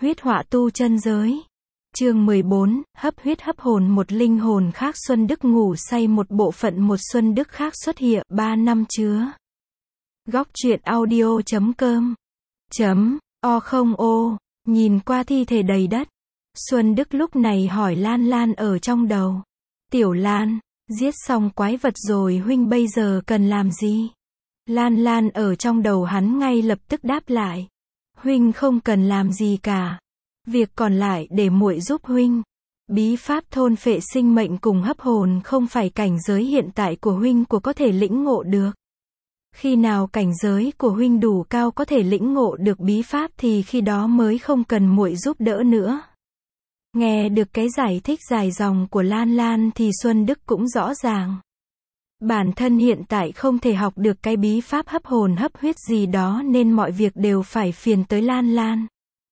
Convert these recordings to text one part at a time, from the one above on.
Huyết họa tu chân giới. Chương 14, hấp huyết hấp hồn. Một linh hồn khác Xuân Đức ngủ say, một bộ phận một Xuân Đức khác xuất hiện. 3 năm chứa. Góc truyện audio.com O nhìn qua thi thể đầy đất, Xuân Đức lúc này hỏi Lan Lan ở trong đầu. Tiểu Lan, giết xong quái vật rồi huynh bây giờ cần làm gì? Lan Lan ở trong đầu hắn ngay lập tức đáp lại. Huynh không cần làm gì cả. Việc còn lại để muội giúp huynh. Bí pháp thôn phệ sinh mệnh cùng hấp hồn không phải cảnh giới hiện tại của huynh có thể lĩnh ngộ được. Khi nào cảnh giới của huynh đủ cao có thể lĩnh ngộ được bí pháp thì khi đó mới không cần muội giúp đỡ nữa. Nghe được cái giải thích dài dòng của Lan Lan thì Xuân Đức cũng rõ ràng. Bản thân hiện tại không thể học được cái bí pháp hấp hồn hấp huyết gì đó nên mọi việc đều phải phiền tới Lan Lan.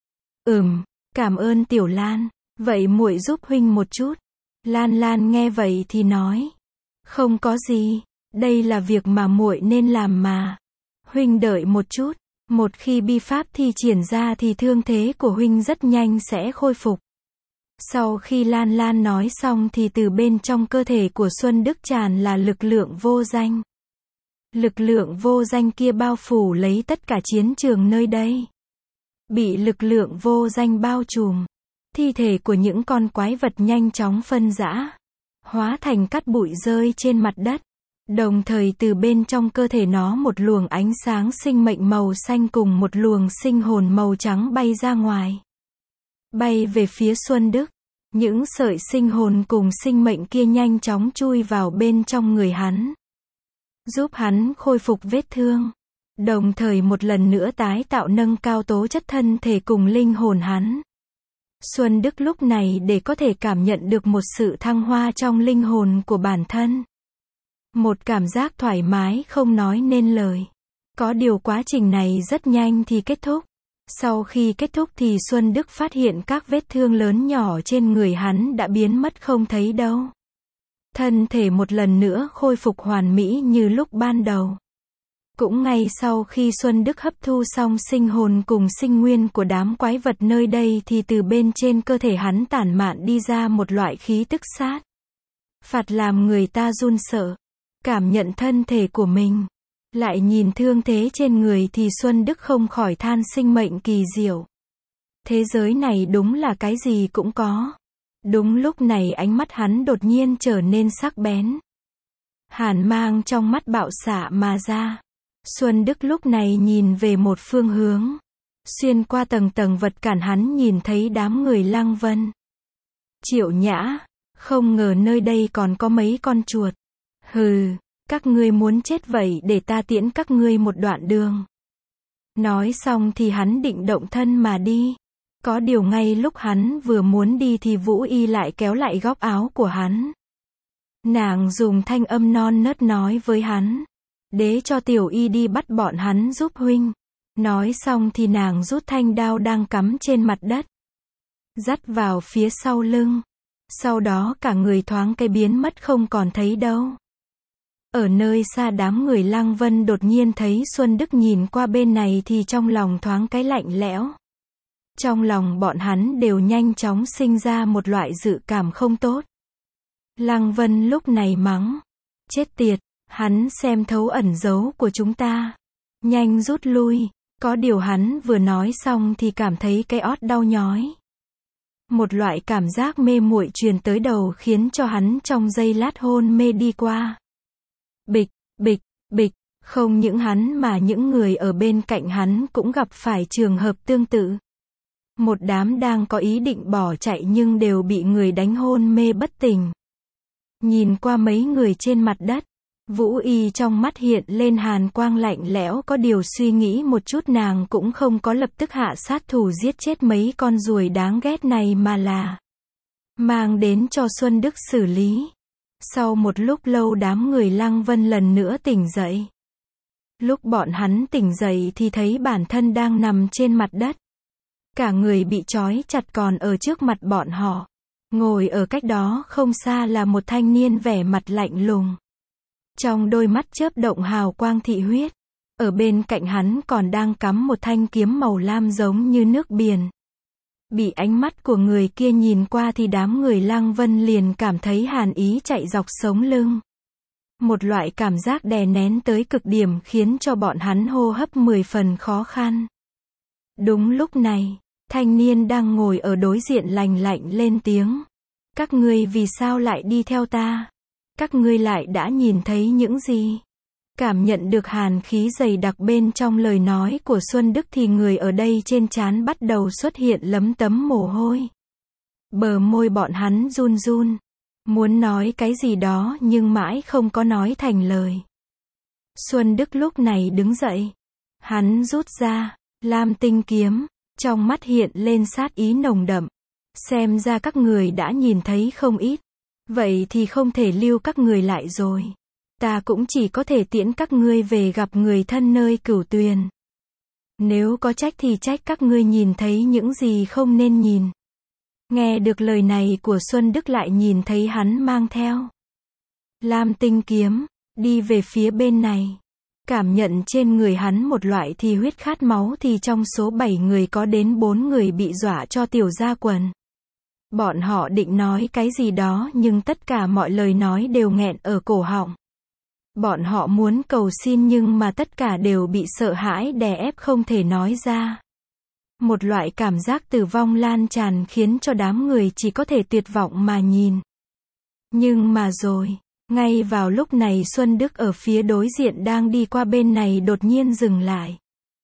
Cảm ơn Tiểu Lan, vậy muội giúp huynh một chút. Lan Lan nghe vậy thì nói. Không có gì, đây là việc mà muội nên làm mà. Huynh đợi một chút, một khi bí pháp thi triển ra thì thương thế của huynh rất nhanh sẽ khôi phục. Sau khi Lan Lan nói xong thì từ bên trong cơ thể của Xuân Đức tràn là lực lượng vô danh. Lực lượng vô danh kia bao phủ lấy tất cả chiến trường nơi đây. Bị lực lượng vô danh bao trùm, thi thể của những con quái vật nhanh chóng phân rã, hóa thành cát bụi rơi trên mặt đất. Đồng thời từ bên trong cơ thể nó một luồng ánh sáng sinh mệnh màu xanh cùng một luồng sinh hồn màu trắng bay ra ngoài. Bay về phía Xuân Đức. Những sợi sinh hồn cùng sinh mệnh kia nhanh chóng chui vào bên trong người hắn, giúp hắn khôi phục vết thương. Đồng thời một lần nữa tái tạo nâng cao tố chất thân thể cùng linh hồn hắn. Xuân Đức lúc này để có thể cảm nhận được một sự thăng hoa trong linh hồn của bản thân. Một cảm giác thoải mái không nói nên lời. Có điều quá trình này rất nhanh thì kết thúc. Sau khi kết thúc thì Xuân Đức phát hiện các vết thương lớn nhỏ trên người hắn đã biến mất không thấy đâu. Thân thể một lần nữa khôi phục hoàn mỹ như lúc ban đầu. Cũng ngay sau khi Xuân Đức hấp thu xong sinh hồn cùng sinh nguyên của đám quái vật nơi đây thì từ bên trên cơ thể hắn tản mạn đi ra một loại khí tức sát phạt làm người ta run sợ. Cảm nhận thân thể của mình, lại nhìn thương thế trên người thì Xuân Đức không khỏi than sinh mệnh kỳ diệu. Thế giới này đúng là cái gì cũng có. Đúng lúc này ánh mắt hắn đột nhiên trở nên sắc bén. Hàn mang trong mắt bạo xạ mà ra. Xuân Đức lúc này nhìn về một phương hướng. Xuyên qua tầng tầng vật cản hắn nhìn thấy đám người Lăng Vân. Triệu Nhã, không ngờ nơi đây còn có mấy con chuột. Hừ, các ngươi muốn chết vậy để ta tiễn các ngươi một đoạn đường. Nói xong thì hắn định động thân mà đi. Có điều ngay lúc hắn vừa muốn đi thì Vũ Y lại kéo lại góc áo của hắn. Nàng dùng thanh âm non nớt nói với hắn. Để cho Tiểu Y đi bắt bọn hắn giúp huynh. Nói xong thì nàng rút thanh đao đang cắm trên mặt đất, dắt vào phía sau lưng. Sau đó cả người thoáng cái biến mất không còn thấy đâu. Ở nơi xa đám người Lăng Vân đột nhiên thấy Xuân Đức nhìn qua bên này thì trong lòng thoáng cái lạnh lẽo. Trong lòng bọn hắn đều nhanh chóng sinh ra một loại dự cảm không tốt. Lăng Vân lúc này mắng. Chết tiệt, hắn xem thấu ẩn dấu của chúng ta. Nhanh rút lui. Có điều hắn vừa nói xong thì cảm thấy cái ót đau nhói. Một loại cảm giác mê muội truyền tới đầu khiến cho hắn trong giây lát hôn mê đi qua. Bịch, bịch, bịch, không những hắn mà những người ở bên cạnh hắn cũng gặp phải trường hợp tương tự. Một đám đang có ý định bỏ chạy nhưng đều bị người đánh hôn mê bất tỉnh. Nhìn qua mấy người trên mặt đất, Vũ Y trong mắt hiện lên hàn quang lạnh lẽo, có điều suy nghĩ một chút nàng cũng không có lập tức hạ sát thủ giết chết mấy con ruồi đáng ghét này mà là mang đến cho Xuân Đức xử lý. Sau một lúc lâu đám người Lăng Vân lần nữa tỉnh dậy. Lúc bọn hắn tỉnh dậy thì thấy bản thân đang nằm trên mặt đất. Cả người bị trói chặt còn ở trước mặt bọn họ. Ngồi ở cách đó không xa là một thanh niên vẻ mặt lạnh lùng. Trong đôi mắt chớp động hào quang thị huyết. Ở bên cạnh hắn còn đang cắm một thanh kiếm màu lam giống như nước biển. Bị ánh mắt của người kia nhìn qua thì đám người Lăng Vân liền cảm thấy hàn ý chạy dọc sống lưng. Một loại cảm giác đè nén tới cực điểm khiến cho bọn hắn hô hấp 10 phần khó khăn. Đúng lúc này, thanh niên đang ngồi ở đối diện lành lạnh lên tiếng. Các ngươi vì sao lại đi theo ta? Các ngươi lại đã nhìn thấy những gì? Cảm nhận được hàn khí dày đặc bên trong lời nói của Xuân Đức thì người ở đây trên trán bắt đầu xuất hiện lấm tấm mồ hôi. Bờ môi bọn hắn run run. Muốn nói cái gì đó nhưng mãi không có nói thành lời. Xuân Đức lúc này đứng dậy. Hắn rút ra lam tinh kiếm, trong mắt hiện lên sát ý nồng đậm. Xem ra các người đã nhìn thấy không ít. Vậy thì không thể lưu các người lại rồi. Ta cũng chỉ có thể tiễn các ngươi về gặp người thân nơi Cửu Tuyền. Nếu có trách thì trách các ngươi nhìn thấy những gì không nên nhìn. Nghe được lời này của Xuân Đức lại nhìn thấy hắn mang theo lam tinh kiếm, đi về phía bên này. Cảm nhận trên người hắn một loại thì huyết khát máu thì trong số 7 người có đến 4 người bị dọa cho tiểu ra quần. Bọn họ định nói cái gì đó nhưng tất cả mọi lời nói đều nghẹn ở cổ họng. Bọn họ muốn cầu xin nhưng mà tất cả đều bị sợ hãi đè ép không thể nói ra. Một loại cảm giác tử vong lan tràn khiến cho đám người chỉ có thể tuyệt vọng mà nhìn. Nhưng mà rồi, ngay vào lúc này Xuân Đức ở phía đối diện đang đi qua bên này đột nhiên dừng lại.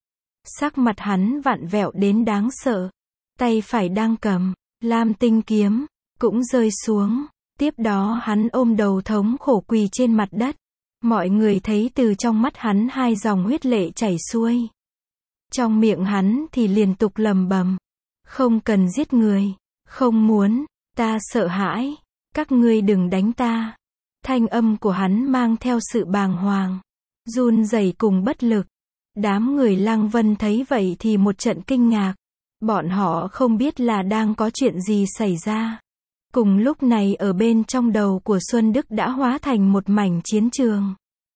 Sắc mặt hắn vặn vẹo đến đáng sợ. Tay phải đang cầm lam tinh kiếm, cũng rơi xuống. Tiếp đó hắn ôm đầu thống khổ quỳ trên mặt đất. Mọi người thấy từ trong mắt hắn 2 dòng huyết lệ chảy xuôi. Trong miệng hắn thì liên tục lầm bầm. Không cần giết người. Không muốn. Ta sợ hãi. Các ngươi đừng đánh ta. Thanh âm của hắn mang theo sự bàng hoàng. Run rẩy cùng bất lực. Đám người Lăng Vân thấy vậy thì một trận kinh ngạc. Bọn họ không biết là đang có chuyện gì xảy ra. Cùng lúc này ở bên trong đầu của Xuân Đức đã hóa thành một mảnh chiến trường.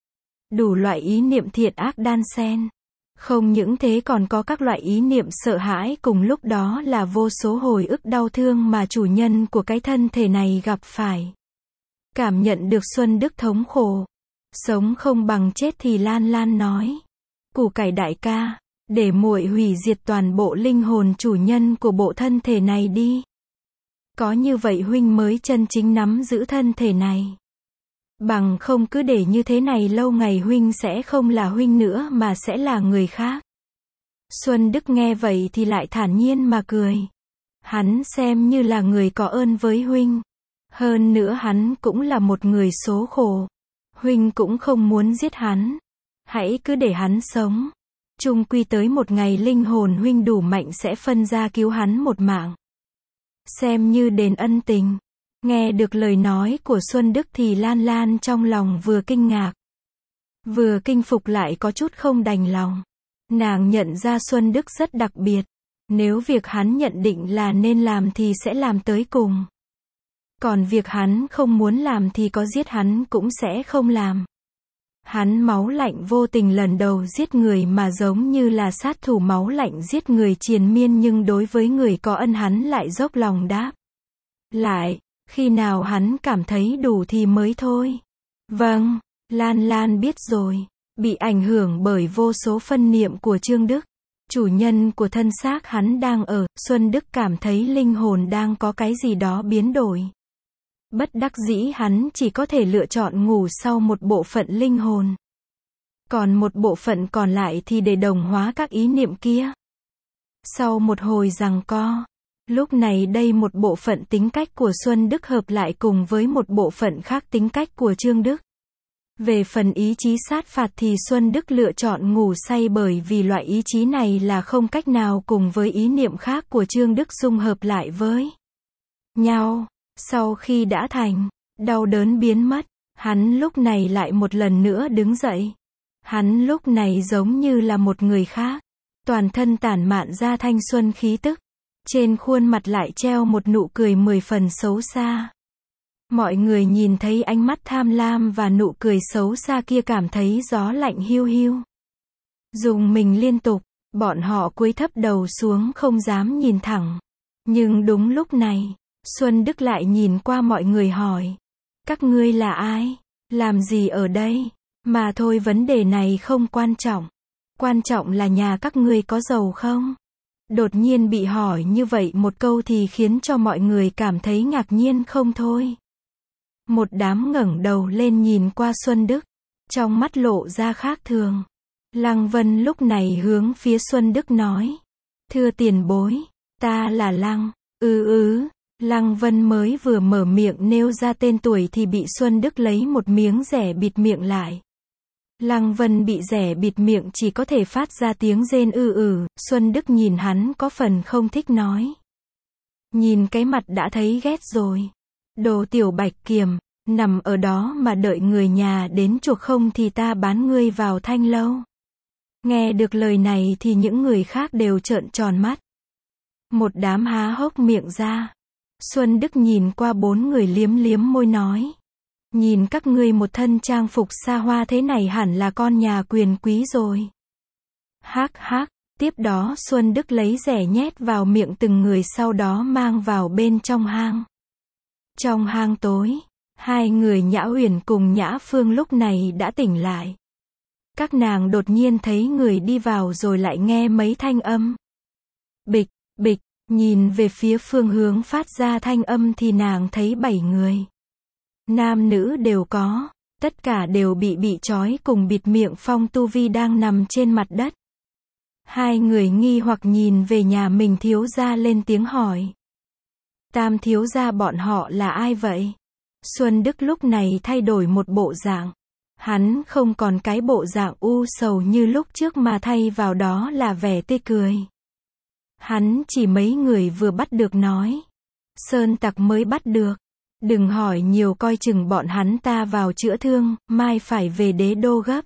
Đủ loại ý niệm thiện ác đan xen. Không những thế còn có các loại ý niệm sợ hãi cùng lúc đó là vô số hồi ức đau thương mà chủ nhân của cái thân thể này gặp phải. Cảm nhận được Xuân Đức thống khổ. Sống không bằng chết thì Lan Lan nói. Củ cải đại ca, để muội hủy diệt toàn bộ linh hồn chủ nhân của bộ thân thể này đi. Có như vậy huynh mới chân chính nắm giữ thân thể này. Bằng không cứ để như thế này lâu ngày huynh sẽ không là huynh nữa mà sẽ là người khác. Xuân Đức nghe vậy thì lại thản nhiên mà cười. Hắn xem như là người có ơn với huynh. Hơn nữa hắn cũng là một người số khổ. Huynh cũng không muốn giết hắn. Hãy cứ để hắn sống. Chung quy tới một ngày linh hồn huynh đủ mạnh sẽ phân ra cứu hắn một mạng. Xem như đền ân tình. Nghe được lời nói của Xuân Đức thì Lan Lan trong lòng vừa kinh ngạc. Vừa kinh phục lại có chút không đành lòng. Nàng nhận ra Xuân Đức rất đặc biệt. Nếu việc hắn nhận định là nên làm thì sẽ làm tới cùng. Còn việc hắn không muốn làm thì có giết hắn cũng sẽ không làm. Hắn máu lạnh vô tình lần đầu giết người mà giống như là sát thủ máu lạnh giết người triền miên nhưng đối với người có ân hắn lại dốc lòng đáp. Lại, khi nào hắn cảm thấy đủ thì mới thôi. Vâng, Lan Lan biết rồi. Bị ảnh hưởng bởi vô số phân niệm của Trương Đức. Chủ nhân của thân xác hắn đang ở, Xuân Đức cảm thấy linh hồn đang có cái gì đó biến đổi. Bất đắc dĩ hắn chỉ có thể lựa chọn ngủ sau một bộ phận linh hồn. Còn một bộ phận còn lại thì để đồng hóa các ý niệm kia. Sau một hồi giằng co, lúc này đây một bộ phận tính cách của Xuân Đức hợp lại cùng với một bộ phận khác tính cách của Trương Đức. Về phần ý chí sát phạt thì Xuân Đức lựa chọn ngủ say bởi vì loại ý chí này là không cách nào cùng với ý niệm khác của Trương Đức dung hợp lại với nhau. Sau khi đã thành, đau đớn biến mất, hắn lúc này lại một lần nữa đứng dậy. Hắn lúc này giống như là một người khác. Toàn thân tản mạn ra thanh xuân khí tức. Trên khuôn mặt lại treo một nụ cười 10 phần xấu xa. Mọi người nhìn thấy ánh mắt tham lam và nụ cười xấu xa kia cảm thấy gió lạnh hiu hiu. Dùng mình liên tục, bọn họ cúi thấp đầu xuống không dám nhìn thẳng. Nhưng đúng lúc này, Xuân Đức lại nhìn qua mọi người hỏi. Các ngươi là ai? Làm gì ở đây? Mà thôi vấn đề này không quan trọng. Quan trọng là nhà các ngươi có giàu không? Đột nhiên bị hỏi như vậy một câu thì khiến cho mọi người cảm thấy ngạc nhiên không thôi. Một đám ngẩng đầu lên nhìn qua Xuân Đức, trong mắt lộ ra khác thường. Lăng Vân lúc này hướng phía Xuân Đức nói. Thưa tiền bối, ta là Lăng. Lăng Vân mới vừa mở miệng nêu ra tên tuổi thì bị Xuân Đức lấy một miếng rẻ bịt miệng lại. Lăng Vân bị rẻ bịt miệng chỉ có thể phát ra tiếng rên Xuân Đức nhìn hắn có phần không thích nói. Nhìn cái mặt đã thấy ghét rồi. Đồ tiểu bạch kiểm, nằm ở đó mà đợi người nhà đến chuộc không thì ta bán ngươi vào thanh lâu. Nghe được lời này thì những người khác đều trợn tròn mắt. Một đám há hốc miệng ra. Xuân Đức nhìn qua bốn người liếm liếm môi nói. Nhìn các ngươi một thân trang phục xa hoa thế này hẳn là con nhà quyền quý rồi. Hắc hắc, tiếp đó Xuân Đức lấy rẻ nhét vào miệng từng người sau đó mang vào bên trong hang. Trong hang tối, hai người Nhã Uyển cùng Nhã Phương lúc này đã tỉnh lại. Các nàng đột nhiên thấy người đi vào rồi lại nghe mấy thanh âm. Bịch, bịch, nhìn về phía phương hướng phát ra thanh âm thì nàng thấy 7 người. Nam nữ đều có, tất cả đều bị trói cùng bịt miệng phong tu vi đang nằm trên mặt đất. Hai người nghi hoặc nhìn về nhà mình thiếu gia lên tiếng hỏi. Tam thiếu gia bọn họ là ai vậy? Xuân Đức lúc này thay đổi một bộ dạng. Hắn không còn cái bộ dạng u sầu như lúc trước mà thay vào đó là vẻ tươi cười. Hắn chỉ mấy người vừa bắt được nói. Sơn tặc mới bắt được. Đừng hỏi nhiều coi chừng bọn hắn ta vào chữa thương, mai phải về đế đô gấp.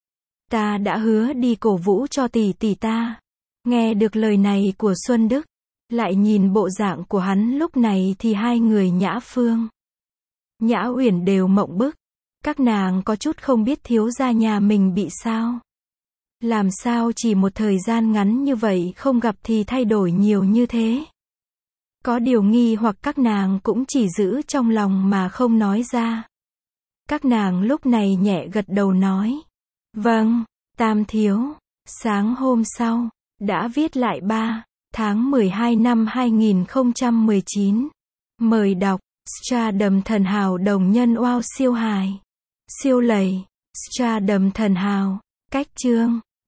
Ta đã hứa đi cổ vũ cho tỷ tỷ ta. Nghe được lời này của Xuân Đức, lại nhìn bộ dạng của hắn lúc này thì hai người Nhã Phương, Nhã Uyển đều mộng bức. Các nàng có chút không biết thiếu gia nhà mình bị sao. Làm sao chỉ một thời gian ngắn như vậy không gặp thì thay đổi nhiều như thế. Có điều nghi hoặc các nàng cũng chỉ giữ trong lòng mà không nói ra. Các nàng lúc này nhẹ gật đầu nói. Vâng, Tam thiếu. Sáng hôm sau, đã viết lại 3 tháng 12 năm 2019. Mời đọc, Stardom thần hào đồng nhân wow siêu hài. Siêu lầy, Stardom thần hào, cách chương.